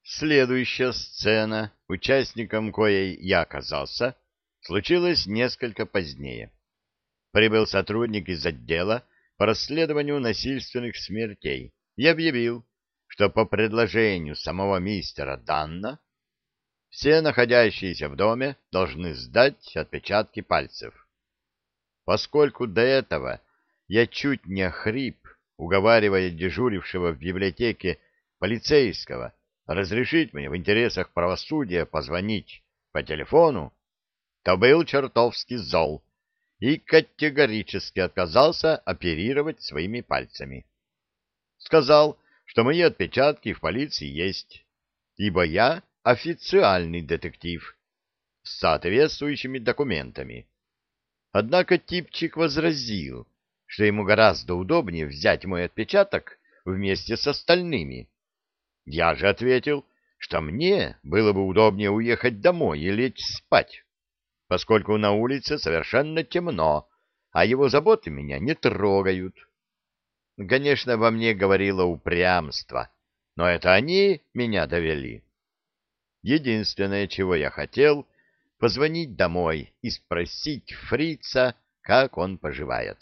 Следующая сцена, участником коей я оказался, случилась несколько позднее. Прибыл сотрудник из отдела по расследованию насильственных смертей и объявил, что по предложению самого мистера Данна все находящиеся в доме должны сдать отпечатки пальцев. Поскольку до этого я чуть не охрип, уговаривая дежурившего в библиотеке полицейского разрешить мне в интересах правосудия позвонить по телефону, то был чертовски зол и категорически отказался оперировать своими пальцами. Сказал, что мои отпечатки в полиции есть, ибо я официальный детектив с соответствующими документами. Однако типчик возразил, что ему гораздо удобнее взять мой отпечаток вместе с остальными. Я же ответил, что мне было бы удобнее уехать домой и лечь спать, поскольку на улице совершенно темно, а его заботы меня не трогают. Конечно, во мне говорило упрямство, но это они меня довели. Единственное, чего я хотел, позвонить домой и спросить фрица, как он поживает.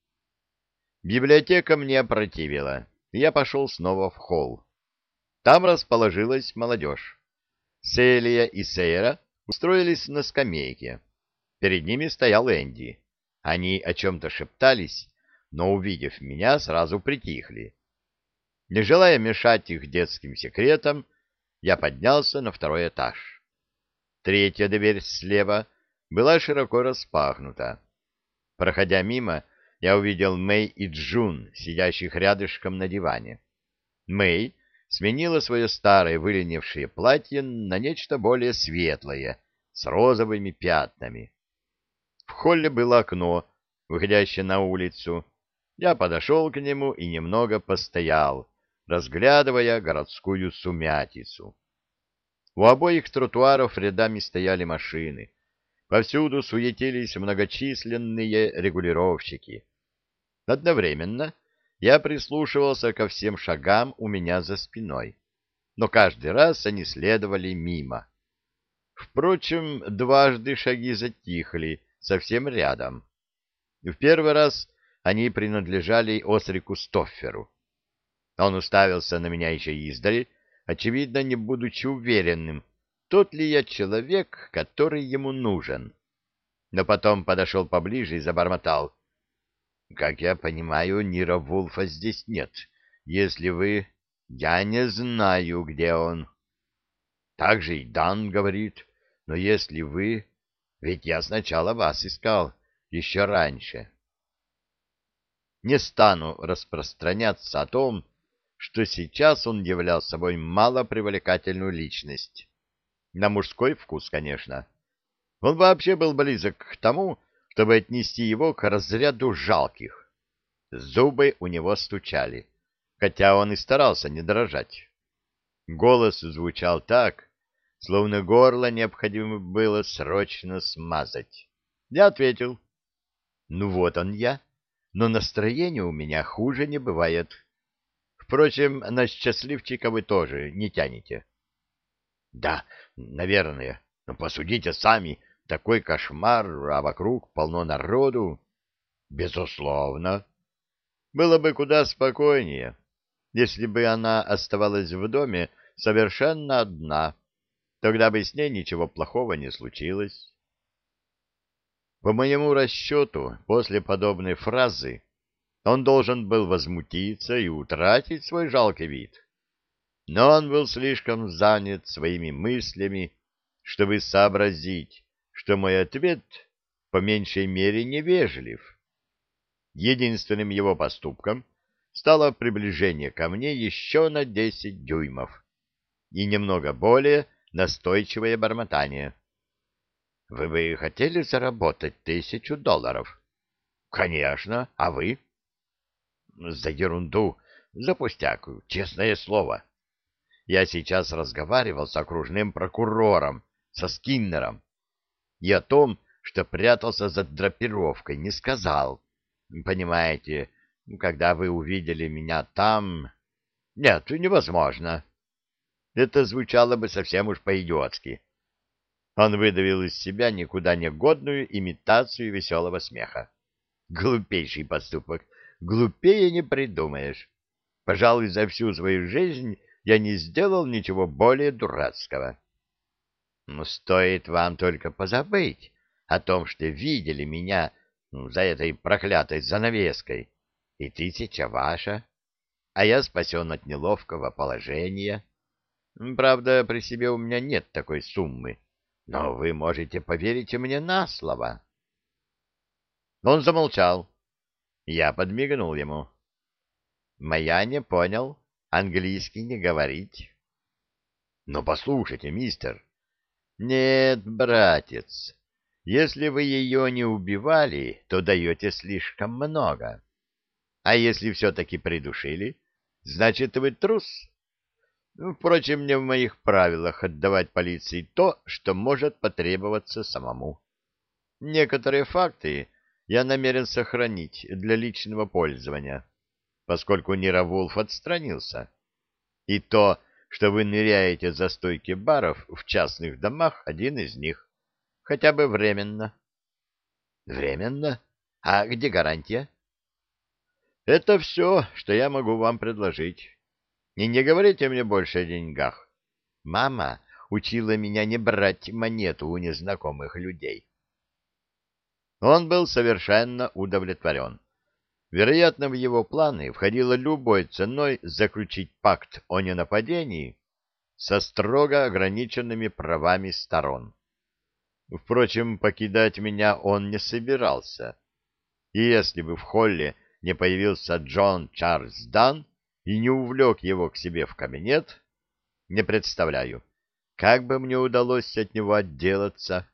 Библиотека мне опротивила, и я пошел снова в холл. Там расположилась молодежь. Селия и Сейра устроились на скамейке. Перед ними стоял Энди. Они о чем-то шептались, но, увидев меня, сразу притихли. Не желая мешать их детским секретам, я поднялся на второй этаж. Третья дверь слева была широко распахнута. Проходя мимо, я увидел Мэй и Джун, сидящих рядышком на диване. Мэй сменила свое старое выленившее платье на нечто более светлое, с розовыми пятнами. В холле было окно, выходящее на улицу. Я подошел к нему и немного постоял, разглядывая городскую сумятицу. У обоих тротуаров рядами стояли машины. Повсюду суетились многочисленные регулировщики. Одновременно я прислушивался ко всем шагам у меня за спиной, но каждый раз они следовали мимо. Впрочем, дважды шаги затихли совсем рядом. В первый раз они принадлежали Осрику Стофферу. Он уставился на меня еще издали, очевидно, не будучи уверенным, тот ли я человек, который ему нужен. Но потом подошел поближе и забормотал: «Как я понимаю, Нира Вулфа здесь нет. Если вы... Я не знаю, где он». Так же и Дан говорит. Но если вы... Ведь я сначала вас искал, еще раньше. Не стану распространяться о том, что сейчас он являл собой малопривлекательную личность. На мужской вкус, конечно. Он вообще был близок к тому, чтобы отнести его к разряду жалких. Зубы у него стучали, хотя он и старался не дрожать. Голос звучал так, словно горло необходимо было срочно смазать. Я ответил: «Ну вот он я, но настроение у меня хуже не бывает. Впрочем, на счастливчика вы тоже не тянете». «Да, наверное, но посудите сами, такой кошмар, а вокруг полно народу». «Безусловно. Было бы куда спокойнее, если бы она оставалась в доме совершенно одна. Тогда бы с ней ничего плохого не случилось». По моему расчету, после подобной фразы он должен был возмутиться и утратить свой жалкий вид. Но он был слишком занят своими мыслями, чтобы сообразить, что мой ответ по меньшей мере невежлив. Единственным его поступком стало приближение ко мне еще на 10 дюймов и немного более настойчивое бормотание. «Вы бы хотели заработать $1000? «Конечно. А вы?» «За ерунду, за пустяк, честное слово. Я сейчас разговаривал с окружным прокурором, со Скиннером, и о том, что прятался за драпировкой, не сказал. Понимаете, когда вы увидели меня там...» «Нет, невозможно». Это звучало бы совсем уж по-идиотски. Он выдавил из себя никуда не годную имитацию веселого смеха. Глупейший поступок. Глупее не придумаешь. Пожалуй, за всю свою жизнь я не сделал ничего более дурацкого. Но стоит вам только позабыть о том, что видели меня за этой проклятой занавеской, и тысяча ваша, а я спасен от неловкого положения. Правда, при себе у меня нет такой суммы, но вы можете поверить мне на слово. Он замолчал. Я подмигнул ему. Моя не понял, английский не говорить. Но послушайте, мистер. Нет, братец, если вы ее не убивали, то даете слишком много. А если все-таки придушили, значит, вы трус. Впрочем, не в моих правилах отдавать полиции то, что может потребоваться самому. Некоторые факты я намерен сохранить для личного пользования, поскольку Нировулф отстранился. И то, что вы ныряете за стойки баров в частных домах, один из них, хотя бы временно. Временно? А где гарантия? Это все, что я могу вам предложить. И не говорите мне больше о деньгах. Мама учила меня не брать монету у незнакомых людей. Он был совершенно удовлетворен. Вероятно, в его планы входило любой ценой заключить пакт о ненападении со строго ограниченными правами сторон. Впрочем, покидать меня он не собирался. И если бы в холле не появился Джон Чарльз Дан и не увлек его к себе в кабинет, не представляю, как бы мне удалось от него отделаться.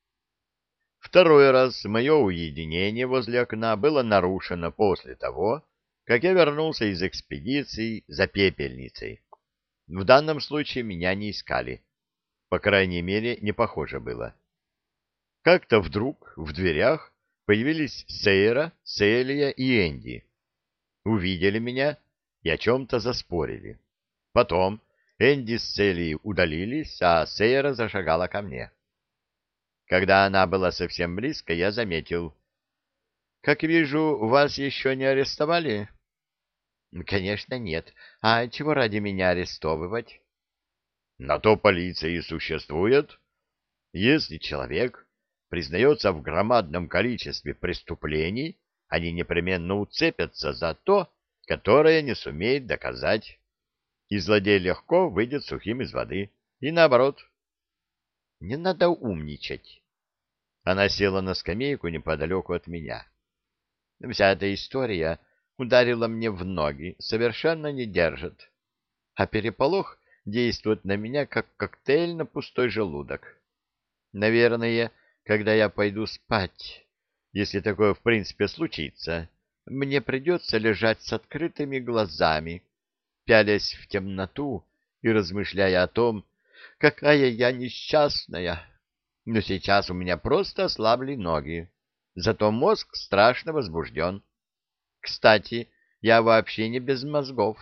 Второй раз мое уединение возле окна было нарушено после того, как я вернулся из экспедиции за пепельницей. В данном случае меня не искали. По крайней мере, не похоже было. Как-то вдруг в дверях появились Сейра, Селия и Энди. Увидели меня и о чем-то заспорили. Потом Энди с Селией удалились, а Сейра зашагала ко мне. Когда она была совсем близко, я заметил. — Как вижу, вас еще не арестовали? — Конечно, нет. А чего ради меня арестовывать? — На то полиция и существует. Если человек признается в громадном количестве преступлений, они непременно уцепятся за то, которое не сумеет доказать. И злодей легко выйдет сухим из воды. И наоборот. — Не надо умничать. Она села на скамейку неподалеку от меня. Вся эта история ударила мне в ноги, совершенно не держит. А переполох действует на меня, как коктейль на пустой желудок. Наверное, когда я пойду спать, если такое в принципе случится, мне придется лежать с открытыми глазами, пялясь в темноту и размышляя о том, какая я несчастная. Но сейчас у меня просто ослабли ноги, зато мозг страшно возбужден. Кстати, я вообще не без мозгов.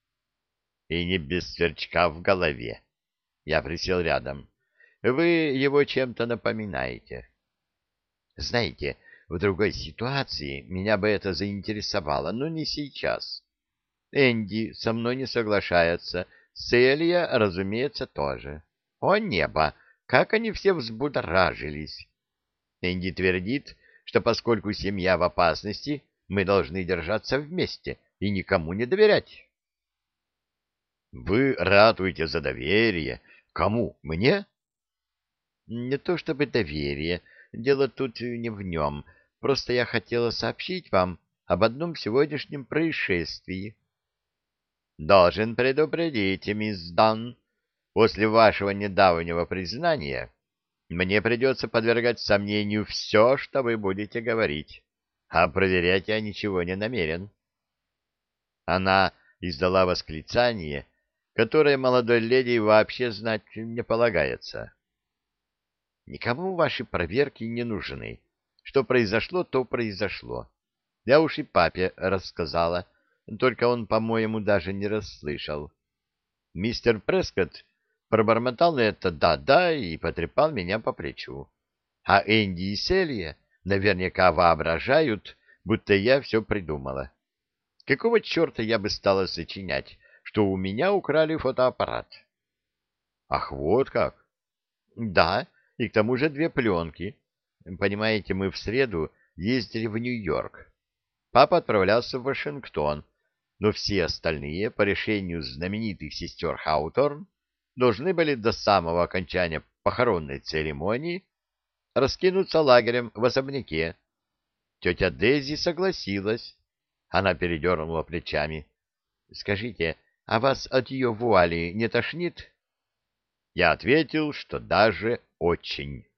И не без сверчка в голове. Я присел рядом. Вы его чем-то напоминаете. Знаете, в другой ситуации меня бы это заинтересовало, но не сейчас. Энди со мной не соглашается, Селия, разумеется, тоже. О небо! Как они все взбудоражились! Энди твердит, что поскольку семья в опасности, мы должны держаться вместе и никому не доверять. Вы ратуете за доверие. Кому? Мне? Не то чтобы доверие. Дело тут не в нем. Просто я хотела сообщить вам об одном сегодняшнем происшествии. Должен предупредить, мисс Дан. После вашего недавнего признания мне придется подвергать сомнению все, что вы будете говорить, а проверять я ничего не намерен. Она издала восклицание, которое молодой леди вообще знать не полагается. Никому ваши проверки не нужны. Что произошло, то произошло. Я уж и папе рассказала, только он, по-моему, даже не расслышал. Мистер Прескотт пробормотал на это «да-да» и потрепал меня по плечу. А Энди и Селия наверняка воображают, будто я все придумала. Какого черта я бы стала сочинять, что у меня украли фотоаппарат? Ах, вот как! Да, и к тому же 2 пленки. Понимаете, мы в среду ездили в Нью-Йорк. Папа отправлялся в Вашингтон, но все остальные, по решению знаменитых сестер Хауторн, должны были до самого окончания похоронной церемонии раскинуться лагерем в особняке. Тетя Дейзи согласилась. Она передернула плечами. — Скажите, а вас от ее вуали не тошнит? Я ответил, что даже очень.